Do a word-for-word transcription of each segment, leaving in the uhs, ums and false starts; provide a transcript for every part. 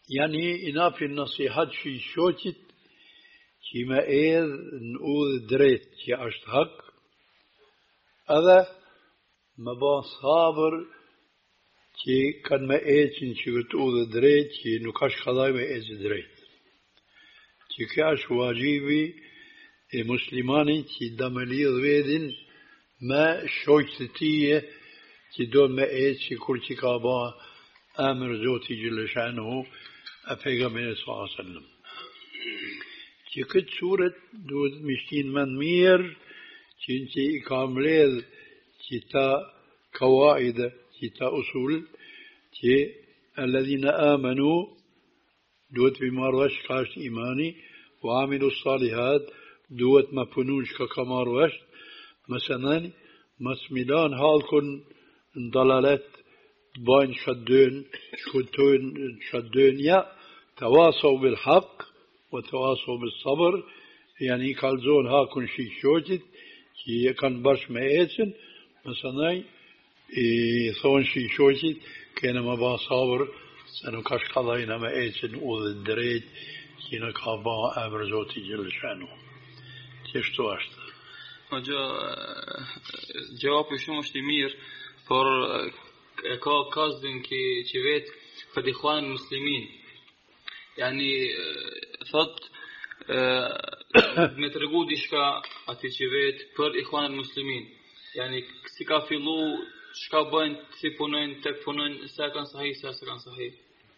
يعني إنافي النصيحة في شوتت كما إذ نقول دريت كي أشتهك هذا ما با صابر كي كان ما إيجن كي تقول دريت كي نكاش خلاي ما إيج دريت كي كاش واجبي المسلماني كي دملي ضويدن ما شوتتيه كي دون ما إيج كي كل كي كابا أمر زوتي جل شأنه أفيغمبر صلى الله عليه وسلم كي كت سورة دود مشتين من مير كي انتي كامليل كي تا قواعد كي تا أصول كي الذين آمنوا دوت بماروش كاش إيماني وعملوا الصالحات دوت ما بنوش كماروش مثلا مسميلان هالكن ضلالات بين شدون شدون شدون يا تواصوا بالحق وتواصوا بالصبر يعني كالزون هاكن شي شوجت كي كان برش ما ايتن مثلا ثون شي شوجت كان ما با صبر سنو كاش قضينا ما ايتن اوذ الدريد كينا كابا امر زوتي جل شانو تشتو اشتا جواب shumë është i mirë, por ka kazën që që vet për ikhwan muslimin. Yani thot me tregu diçka aty që vet për ikhwan muslimin. Yani si ka fillu, çka bëjnë, si punojnë, tek punojnë, sa kanë sahih, sa kanë sahih.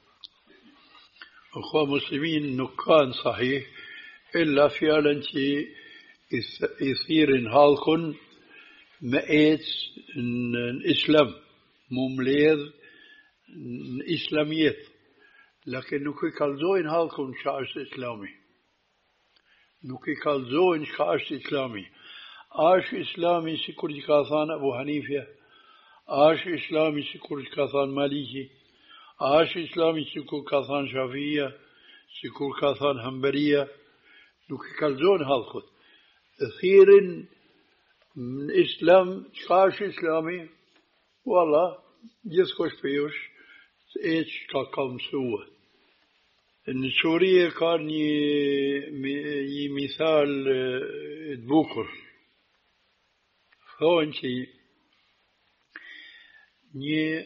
إخوة مسلمين نكان صحيح إلا فعلا كي يصير هالكن مئات الإسلام ممليذ إسلاميات لكن نكي كالزوين هالكن شعش إسلامي نكي كالزوين شعش إسلامي عاش إسلامي سيكور كاثان أبو حنيفة عاش إسلامي سيكور كاثان مالكي عاش إسلامي سيكور كاثان شافعية سيكور كاثان حنبلية نكي كالزوين هالكن كثير من إسلام شاش إسلامي والله جسكوش بيوش إيش كاكم سوى إن سوريا كان ي مثال بوكر هون شيء ني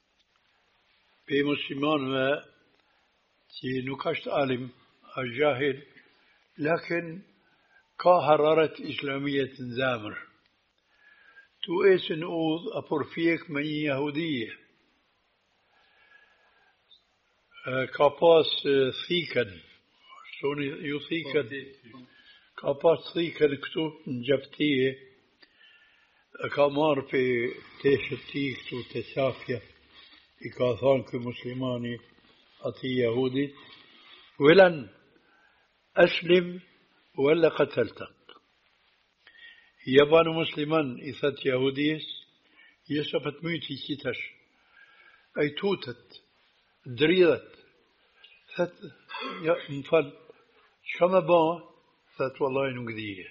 بمسلمان ما شيء نكشت عالم الجاهل لكن كهررت إسلامية زامر تو إيش نقول أبورفيك من يهودية كاباس ثيكن شون يثيكن كاباس ثيكن كتو جبتيه كامار في تيشتيك تو تسافيا إكاثان كمسلماني أتي يهودي ولن أسلم ولا قتلتك يبان مسلمان إثات يهوديس يسفت ميتي كيتش أي توتت دريدت ثت يا مفل شما بان ثت والله نقدية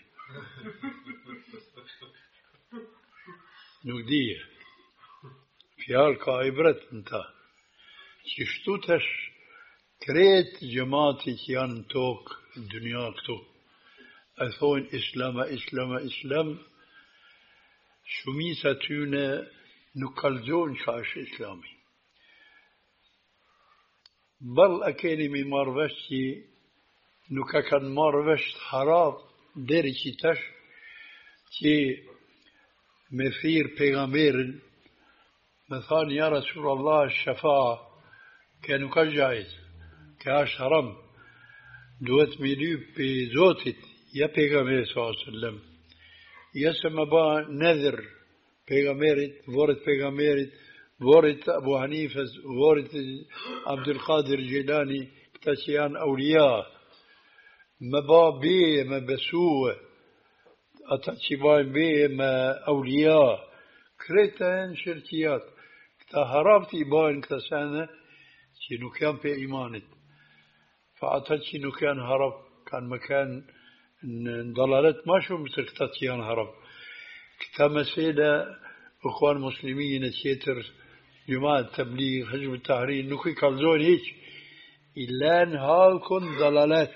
نقدية في هالك عبرت انت ششتوتش كريت جماعتي كيان توك الدنيا كتو أثون إسلام إسلام إسلام شميسة تونه نكالزون شاش إسلامي بل أكيني من مارفشتي نكا كان مارفشت حراب ديري كتاش كي مثير بيغامير مثال يا رسول الله الشفاعة كانوا كجايز كاش حرام دوت ميلو بزوتت يا بيغامير صلى الله عليه وسلم يا سمبا نذر بيغاميرت ورد بيغاميرت ورد أبو حنيفة ورد عبد القادر الجيلاني كتاسيان أولياء مبا بي ما بسوء أتاتشبان بي ما أولياء كريتان شركيات كتا هربتي بان كتاسانا شنو كان في إيمانت فأعتقد إنه كان هرب كان مكان ضلالات ما شو متكتاتيان هرب كتامسيدا أخوان مسلمين تيتر جماعة تبليغ حزب التحرير نكوي كالزون هيك إلان هالكن ضلالات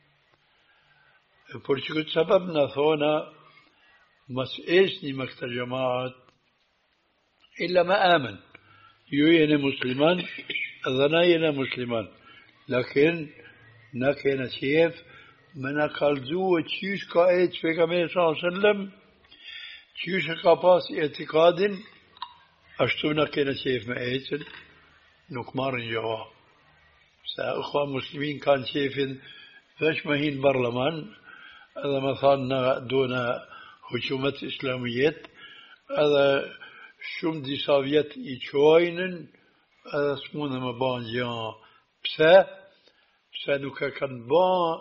برشكت سببنا ثونا مسئسني مكتر جماعات إلا ما آمن يوين مسلمان ظناينا مسلمان لكن نكينا شيف من قلزو تشيش قائد في كمية صلى الله عليه وسلم تشيش قباس اعتقاد أشتونا كينا شيف ما ايتل نكمار جواب سأخوة مسلمين كان شيفين فاش مهين برلمان هذا مثلا دون حكومة إسلامية هذا شم دي سوفيت يتشوينن هذا اسمونه مبان جان بسا بسا نوكا كان بان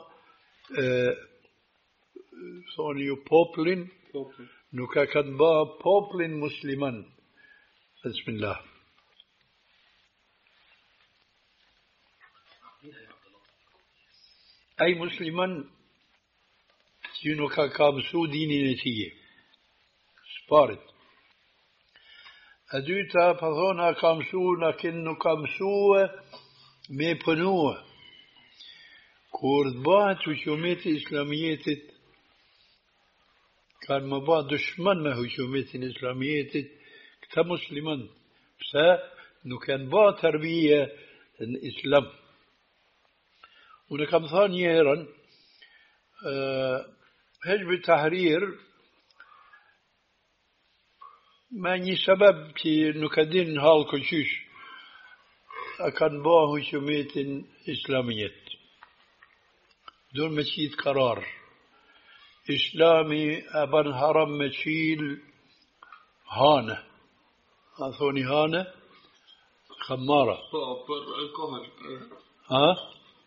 ثانيو بوبلين نوكا كان بان بوبلين مسلمان بسم الله أي مسلمان ينوكا كابسو ديني نتيجة سبارت أدوتا فثونا كامسو لكنو كامسو مي بنوه كوردبات وشوميت إسلاميات كان مبا دشمن ما هشوميت إسلاميات كتا مسلمان بسا نو كان با تربية الإسلام ونكم ثانيا أه هجب التحرير ماني سبب كي نكدين هال كشوش أكن باه شميت إسلامية دون مشيت قرار إسلامي أبن هرم مشيل هانة أثوني هانة خمارة ها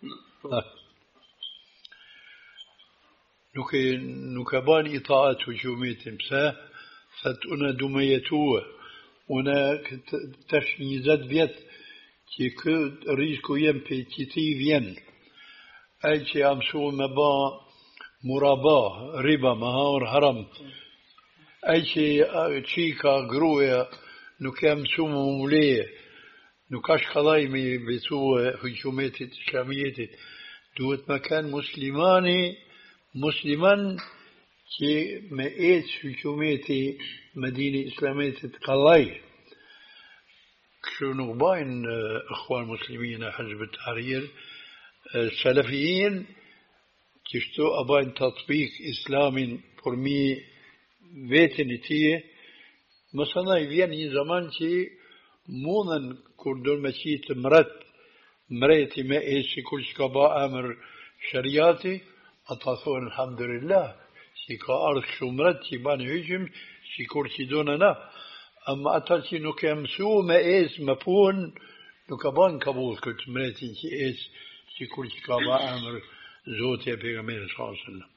نوكي نوكبان إطاعة وشوميت مساه فتونا دميتوه ونا تشنيزات بيت كي كد ريسكو يمبي تي فين أي شي أمسو مبا مرابا ربا مهار هرم أي شي تشيكا قرويا نوكام سومو موليه نوكاش خلايمي بتوه هجوميت إسلامية دوت مكان مسلماني مسلمان كي مئات حكومة مدينة إسلامية قلاي شنو باين إخوان المسلمين حزب التحرير السلفيين كشتو أباين تطبيق إسلامي فرمي بيتنتيه مثلا يبين زمان كي مونن كردون مسيت مرت مريتي ما إيش كل شكبا أمر شرياتي أطاثون الحمد لله شيكا أرض شمرت شيبان هجم شيكور شيدوننا أما أتالشي نوكام سو ما إيس مفون نوكابان قبول كنت مريتين شي إيس شيكور شكابا أمر زوتي بيغمير صلى الله عليه وسلم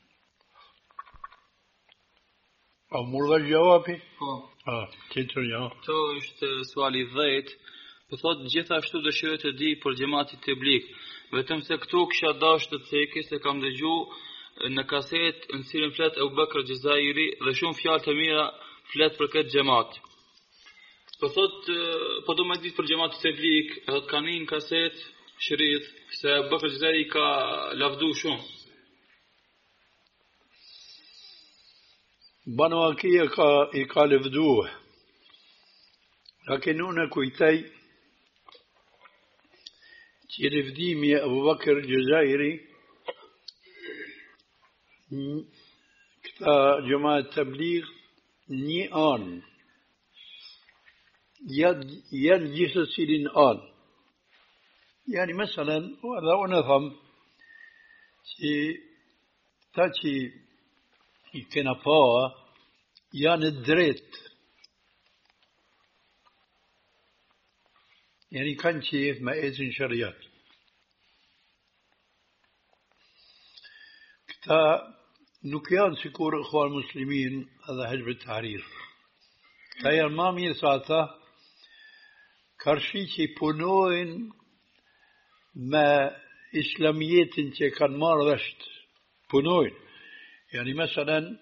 أو مرضى الجوابي آه تيتر يا تو اشت سوالي ضيت بثوت gjithashtu dëshiroj të di për xhamatin teblik vetëm se këtu kisha dashur të thekë se kam dëgjuar në kaset në cilën flet Abu Bakr Jazairi dhe shumë fjalë të mira flet për këtë xhamat. Po thot po do më di për xhamatin teblik, edhe kanë një kaset shërit se Abu Bakr Jazairi ka lavdu shumë. Banu Akia ka i ka lavduar. لكن هنا كويتاي تعرف ديمي أبو بكر الجزائري كتا جماعة تبليغ ني آن يد يد جسسين آن يعني مثلا وهذا نفهم شي تاتي كنفا يعني الدريت يعني كان شيء ما إذن شريات كتا نكيان سكور إخوان المسلمين هذا حزب التحرير كتا يرمامي ساعتا كرشي بونوين ما إسلاميات انتي كان مارشت بونوين يعني مثلا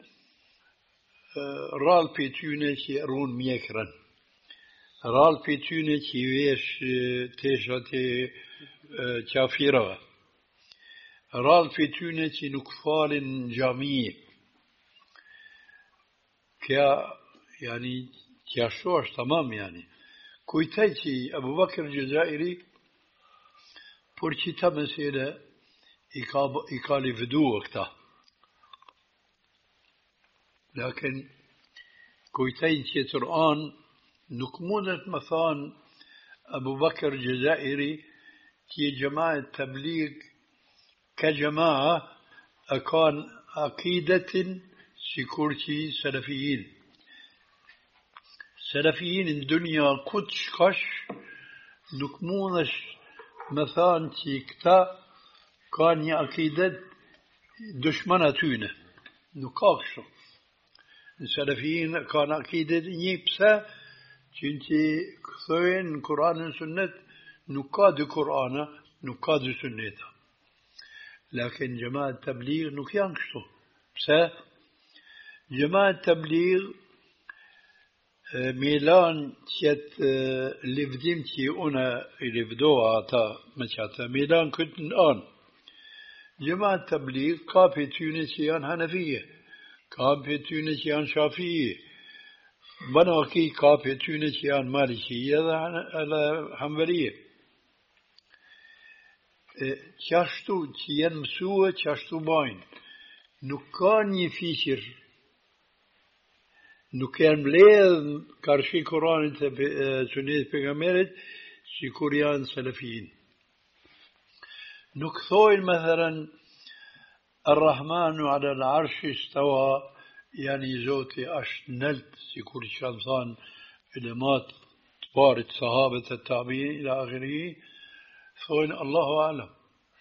رال بيتوني شي رون ميكرن رال بيتوني كي ويش تيشاتي كافرة رال في تونة نكفال جامية كيا يعني كياشوش تمام يعني كويتايتي أبو بكر الجزائري بورتي تمسيلة إيقالي فدو وقتها لكن كويتايتي ترآن نكمونة مثان أبو بكر الجزائري كي جماعة تبليغ كجماعة أكان عقيدة سيكورتي سلفيين سلفيين الدنيا كتش كش نكمونش مثلا تيكتا كان عقيدة دشمنة تونه نكاكشو السلفيين كان عقيدة نيبسا تنتي كثوين قرآن سنة نكاد قرآن نكاد سنة لكن جماعة التبليغ نكيانكشتو بسا جماعة التبليغ ميلان تيت لفديم تي أنا لفدوها تا مشاتا ميلان كنت الآن جماعة التبليغ كافي تونسيان هنفية كافي تونسيان شافية بناكي كافي تونسيان مالكية على حنبلية تشاشتو تيان مسوة تشاشتو باين نكان يفيشر نكان مليل كارشي قرآن سنة بيغميرت سيكوريان سلفيين نكثوين مثلا الرحمن على العرش استوى يعني زوتي أشنلت سيكور شمسان علمات تبارت صحابة التابعين إلى آخره ثوين الله أعلم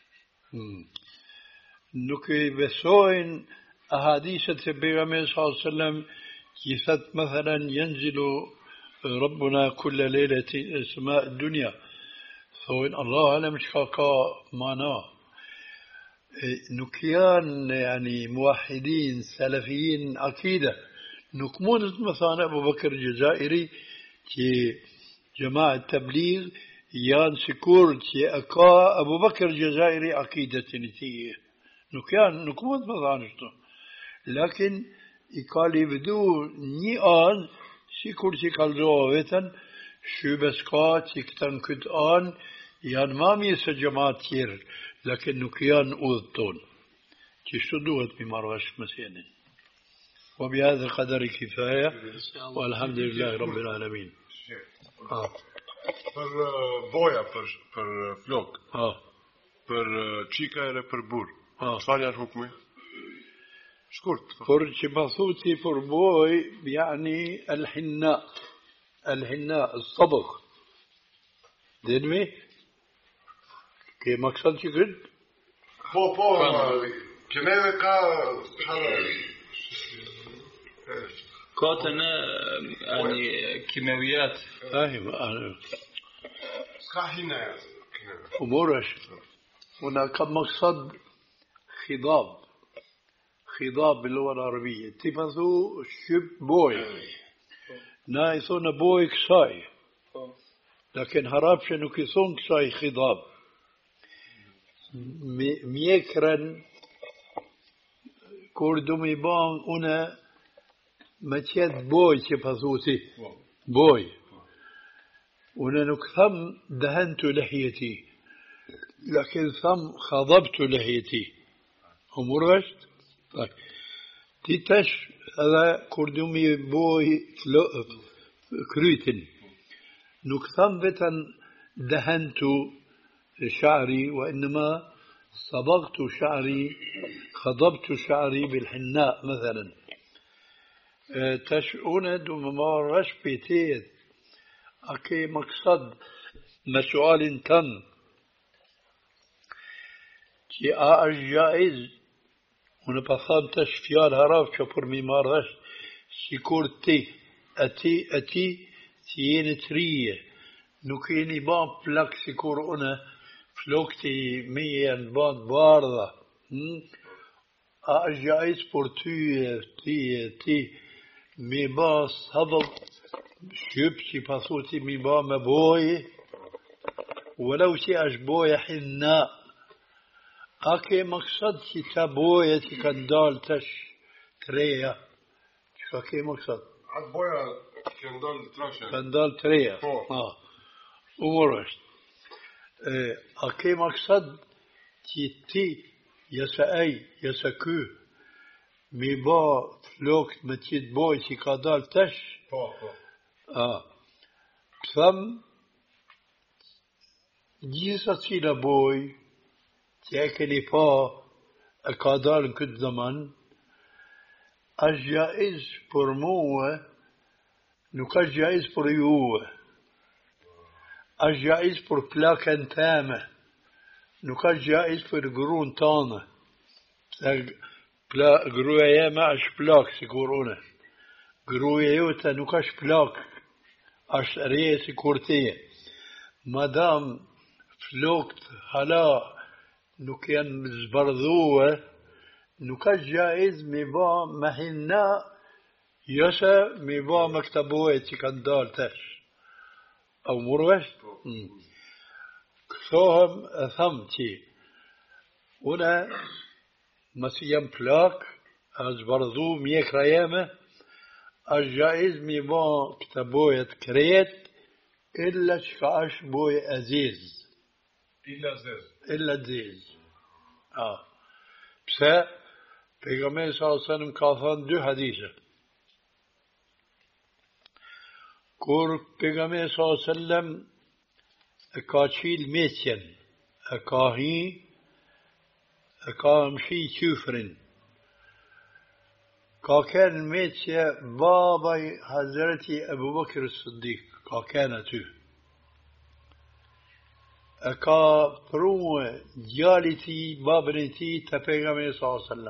نكي بثوين أحاديث النبي صلى الله عليه وسلم كيفت مثلا ينزل ربنا كل ليلة سماء الدنيا ثوين الله أعلم شكاكا معناه نكيان يعني موحدين سلفيين عقيدة نكمون مثلا أبو بكر الجزائري كي جماعة التبليغ يان سكور كي أكا أبو بكر الجزائري عقيدة نتيه نكيان نكمون مثلا لكن إقالي بدو نيان سكور سكال جوابتا شو بسكا تكتن كتان يان مامي سجماعة تير لكن نكيان أوضتون تشتدوت بمروش مسينين وبهذا القدر كفاية والحمد لله رب العالمين آه. Per boja, për, për flok, آه. për qika e për bur. آه. Çfarë janë hukmi? Shkurt. فر شبثوتي فر بوي يعني الحناء الحناء الصبغ دنوي كي مقصد شكل Po, po, këneve ka كوتنا يعني كيماويات أيوة s'ka hina أمورش هناك مقصد خضاب خضاب باللغة العربية تفضو شب بوي نايثون بوي كساي لكن هرابش انو كيثون كساي خضاب ميكرن كوردومي بان انا مچيت بوي تفضوتي بوي وانا نكثم دهنت لحيتي لكن ثم خضبت لحيتي امور رشت طيب تيتش هذا كردومي بوي كريتن نكثم بتن دهنت شعري وإنما صبغت شعري خضبت شعري بالحناء مثلا تشؤون دمار رش بيتيت أكي مقصد مسؤال تن كي آج جائز ونبخام تشفيال هراف شفر ميمار رش سيكور تي أتي أتي تيين تريه نكيني بان بلاك سيكور أنا فلوكتي ميان بان بارضة آج جائز بور تي تي تي مي با صدق شبتي باسوتي مي با مبوي ولو شي أشبوية حنا أكي مقصد شي تابوية كان دال تش تريا شو أكي مقصد عبويا كان دال تراشن كان دال تريا آه أمورش أكي مقصد شي تي يسأي يسكو ميبا فلوكت متيت بوي شي كادال تش آه ثم جيسا سيلا بوي تأكلي با الكادال كد زمان الجائز پر موه نوكا جائز پر يوه الجائز پر بلاكن تامه نوكا جائز پر قرون تانه بلا قرويا ما اش بلاك سيكورونه قرويا يوتا نوكاش بلاك اش ريه سيكورتيه مادام فلوكت هلا نوكيان زبرذوه نوكاش جائز ميبا مهنا يسا ميبا مكتبوه تكن دالتش او مروش كثوهم ثمتي هنا مسيام بلاك أزبرذو ميك ريامة الجائز ميبا كتبوه كريت إلا شكاش بوي أزيز إلا زيز إلا زيز آه بسا پیغمبر صلی الله علیه وسلم کافان دو حدیثه کور پیغمبر صلی الله علیه وسلم اکاچیل میتین اکاهی اکامشی چوفرن كان ميتيا بابا حضرتي أبو بكر الصديق كانتو أكا برو جالتي بابنتي تبيغمي صلى الله عليه وسلم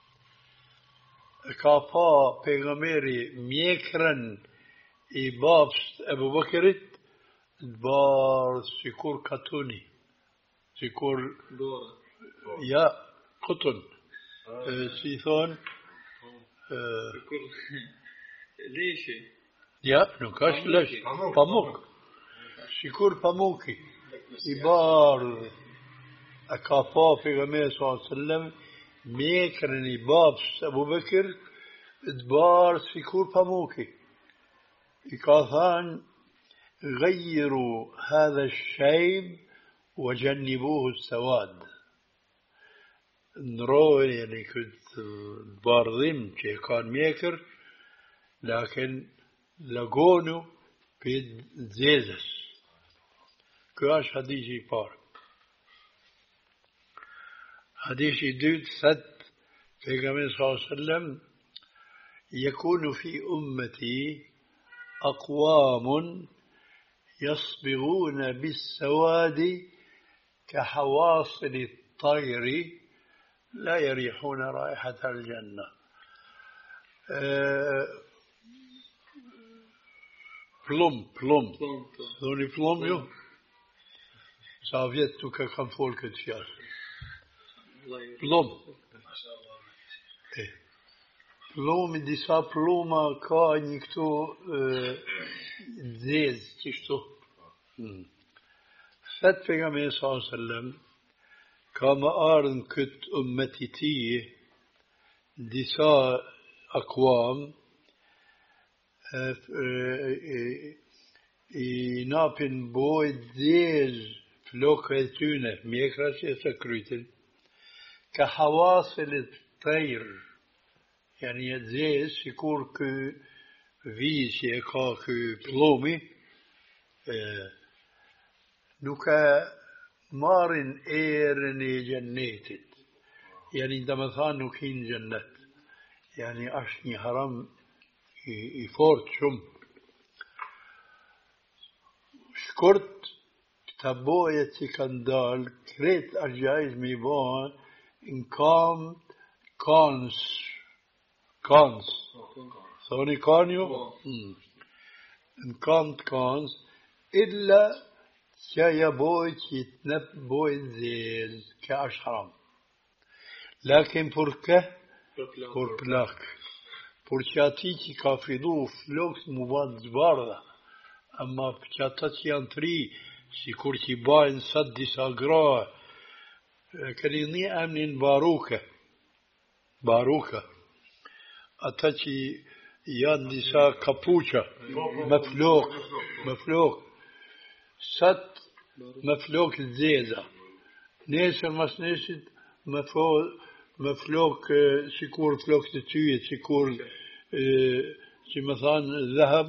أكا با بيغميري ميكرن إي بابس أبو بكر بار سيكور كاتوني سيكور يا قطن سيثون ليش؟ يا نكاش ليش؟ باموك شكور باموكي إبار أكافا في غمية صلى الله عليه وسلم ميكرني بابس أبو بكر إدبار شكور باموكي إكاثان غيروا هذا الشيب وجنبوه السواد نروي يعني كنت بارضين كي كان ميكر لكن لقونه بيد زيزس كاش حديثي بار حديثي دود ست پیغمبر صلى الله عليه وسلم يكون في أمتي أقوام يصبغون بالسواد كحواصل الطير لا يريحون رائحة الجنة بلوم بلوم ذوني بلوم يو سافيتو كم فولك تشيار بلوم بلوم دي سا بلوما كا نيكتو زيز تشتو فت پیغمبر صلى الله عليه وسلم كما أرن كت أمتي تي ديسا أقوام نابن بوي ديز فلوكتونه ميكراس يسكريتن كحواصل الطير يعني ديز يكون كو فيس يكا كو بلومي نوكا مارن ايرني جنيتت يعني عندما ثانو كين جنت يعني اشني حرام يفورت شم شكرت تبويتي كندال كريت الجائز ميبان ان كام كانس كانس ثاني كانيو ان كانت كانس الا يا بوي يتنب بوي زيز كاش حرام لكن بركه بربلاك برشاتي كافيدو فلوكس مباد زبارة أما بشاتاتي أنتري sikur që i bajnë sot disa gra, keni një emnin Baruka, Baruka, ata që janë disa kapuqa, me flok, me flok, sot me flok zeza, nesër mas nesit me, fo, me flok, sikur flok të tyjet, sikur, që me thanë, dhehab,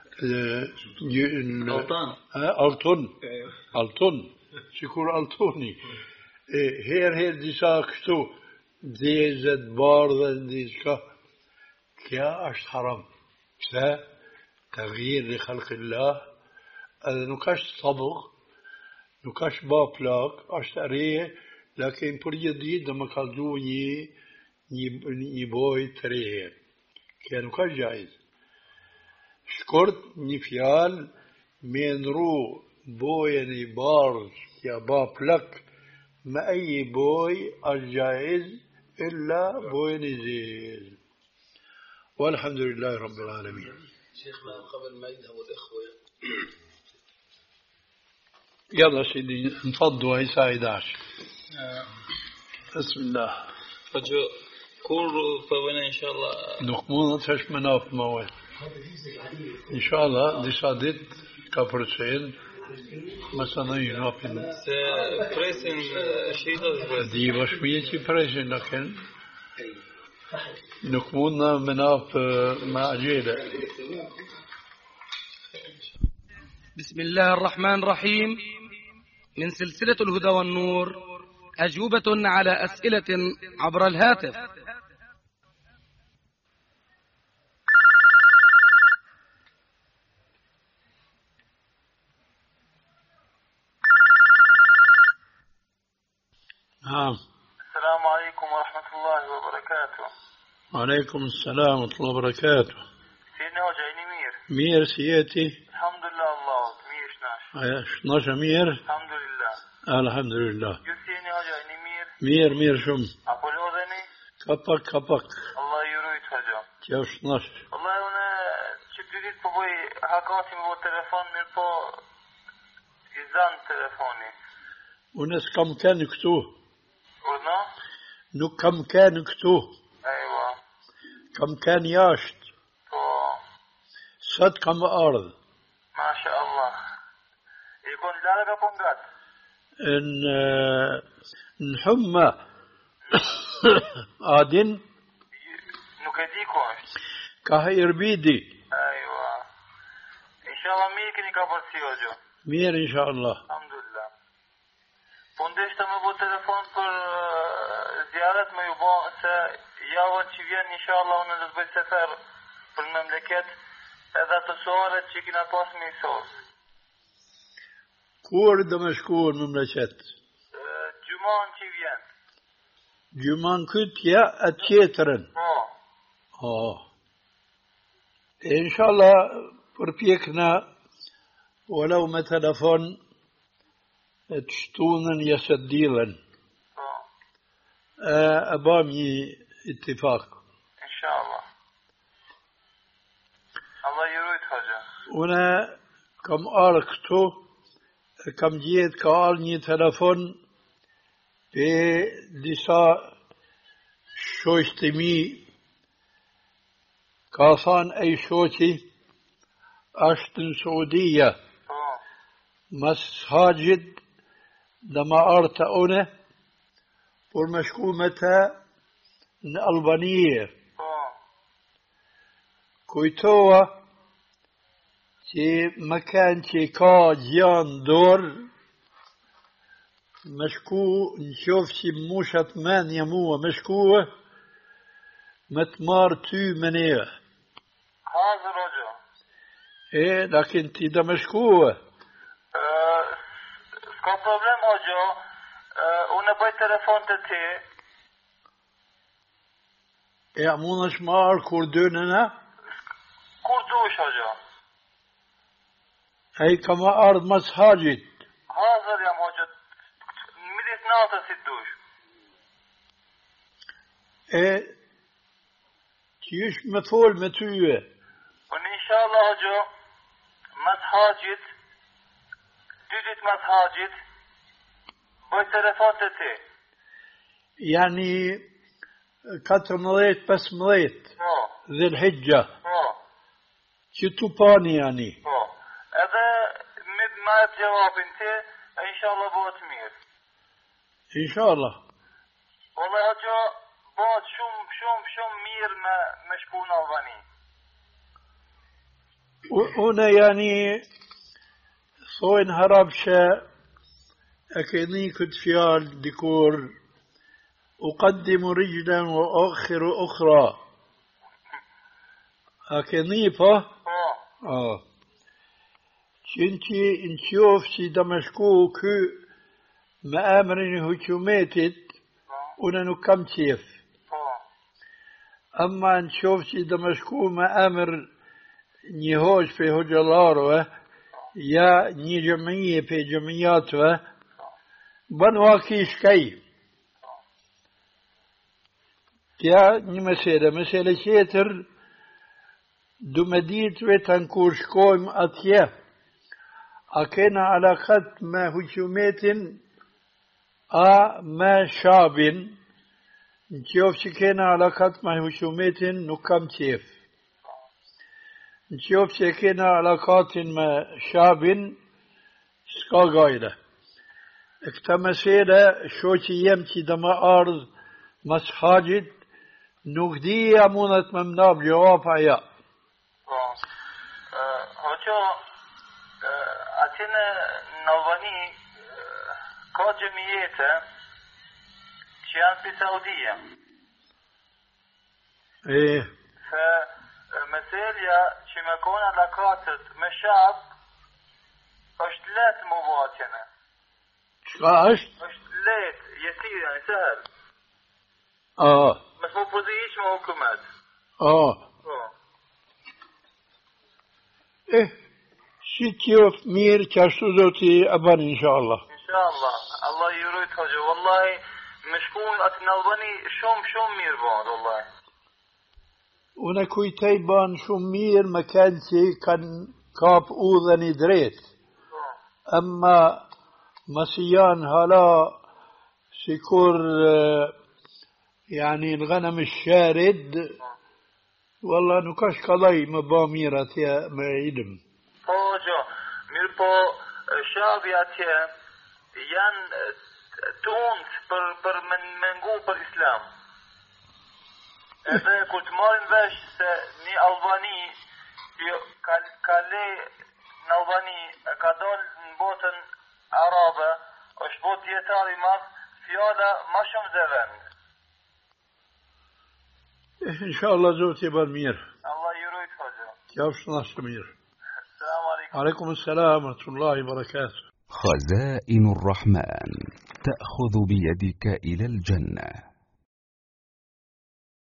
Altan. Altun. Altun. Sikur altuni. Her her disa kështu dhezet, bardhen, diska. Kja është haram. Pse? Taghyir li khalqillah. Edhe nuk është sabugh, nuk është ba plak, është reje, lakin për një ditë dhe më kaldu një, një, një boj të reje. Kja nuk është gjaiz. Shkort një fjalë me ndru bojën i bardh ja ba plak me aji boj është gjaiz illa bojën i zez. Walhamdulillahi Rabbil Alamin. شيخنا قبل ما يذهبوا الإخوة يلا سيدي نفضوا هي الساعة إحدى عشر. بسم الله. فجو كور فوين إن شاء الله. نقمون تش مناف موال. إن شاء الله disa ditë ka përcjell مثلا ينافين. Presin shida دي بشوية شي presin لكن نقمون مناف معجيلة. بسم الله الرحمن الرحيم. من سلسلة الهدى والنور أجوبة على أسئلة عبر الهاتف. نعم. السلام عليكم ورحمة الله وبركاته. وعليكم السلام ورحمة الله وبركاته. سيدنا وجعيني مير. مير سياتي. الحمد لله الله مير شناش. شناش مير. الحمد لله. الحمد لله. يسيني وجعيني مير. مير مير شم. أقول أذني. كبك كبك. الله يروي تهجم. كيف شناش. والله أنا شبديت بقوي حكاتي من التلفون من فوق إذان تلفوني. وناس كم كان يكتوه. قلنا. نو كم كان يكتوه. أيوة. كم كان ياشت. أوه. صد كم أرض. ما شاء الله. يكون لا بونغات. إن نحمى آدن. نكديكون. كهير بيدي. أيوة. إن شاء الله مير كني كبر سيوجو. مير إن شاء الله. الحمد لله. Pondeshta me bo telefon për zjarët me ju bo se javën që vjen inshallah unë do të bëj sefer për memleket edhe të soret që kina pas me sos. Kur do me shku në memleket? Gjumon që vjen. Gjumon kytja atë tjetërën. Po. Oh. Inshallah përpjekna walau me telefon تشتونن يسديلا أبامي اتفاق إن شاء الله الله يروي تفجأ هنا كم أركتو كم جيت كأرني تلفون بلسا شوشتمي كاثان أي شوتي أشتن سعودية مس هاجد لما أرتأونه والمشكومة الألبانية كويتوا تي مكان تي كا جيان دور مشكو نشوف شي موشة مان يموه مشكوه متمار تو منيه هذا رجل ايه لكن تي دا مشكوه Ka problem o gjo, uh, unë e bëj telefon të ti. E a mund është marë kur dënëna? Kur dush o gjo? E i ka ma ardhë mas haqit. Hazër jam o gjo, në midis natës si dush. E që ish me folë me tyje. Unë inshallah o gjo, mas haqit, جيت مسحاجت بوي تلفونتي يعني كتر مليت بس مليت اه ذي الحجة اه شتو باني يعني اه هذا مد ما جواب انت ان شاء الله بوتمير إن شاء الله. والله هجو بوت شوم شوم شوم مير ما مشكون ألباني هنا يعني صوين هربشة أكني كنت فيال ديكور أقدم رجلا وأؤخر أخرى أكني فا اه آه شنتي نشوف سي دمشقو كو مآمرين هجوماتت وننو كم تيف اه أما نشوف سي دمشقو مآمر نيهوش في هجلاروه يا ني جمعية في جمعياته بنواكيش كي يا ني مسألة مسألة شيتر دو مديت وتنكورش كوم أتيه أكينا علاقات ما هجومات أ ما شاب نشوف شكينا علاقات ما هجومات نكم تيف نشوف شكينا علاقات ما شاب سكا غايدة اكتمسيلة شوتي يمتي دما أرض مسحاجد نقدي أمونة ممناب جواب عيا هجو أتينا نواني كاجميته شيان في سعودية ايه فمثاليا شما كون علاقات مشاب اشتلات مواطنة شقا اشت اشتلات يسير يعني سهل اه بس مو بوزيش مو حكومات اه اه ايه شتيوف مير كاشتوزوتي أبان إن شاء الله. ان شاء الله الله يروي هجو والله مشكون اتنالبني شوم شوم مير بعض والله ونكوي تيبان شو مير مكانتي كان كاب أوذني دريت أما مسيان هلا سيكور يعني الغنم الشارد والله نكاش قضي مباميرة يا معيدم هجو مير بو شابياتي ين تونت بر بر من منقو بر إسلام إذا كنت مارن باش ني ألباني كالي نالباني كدول نبوتن عربة وشبوت يتاري ماف فيالا ما شم زفن إن شاء الله زوتي بالمير الله يروي هجو كيفش ناس مير. السلام عليكم. عليكم السلام ورحمة الله وبركاته. خزائن الرحمن تأخذ بيدك إلى الجنة.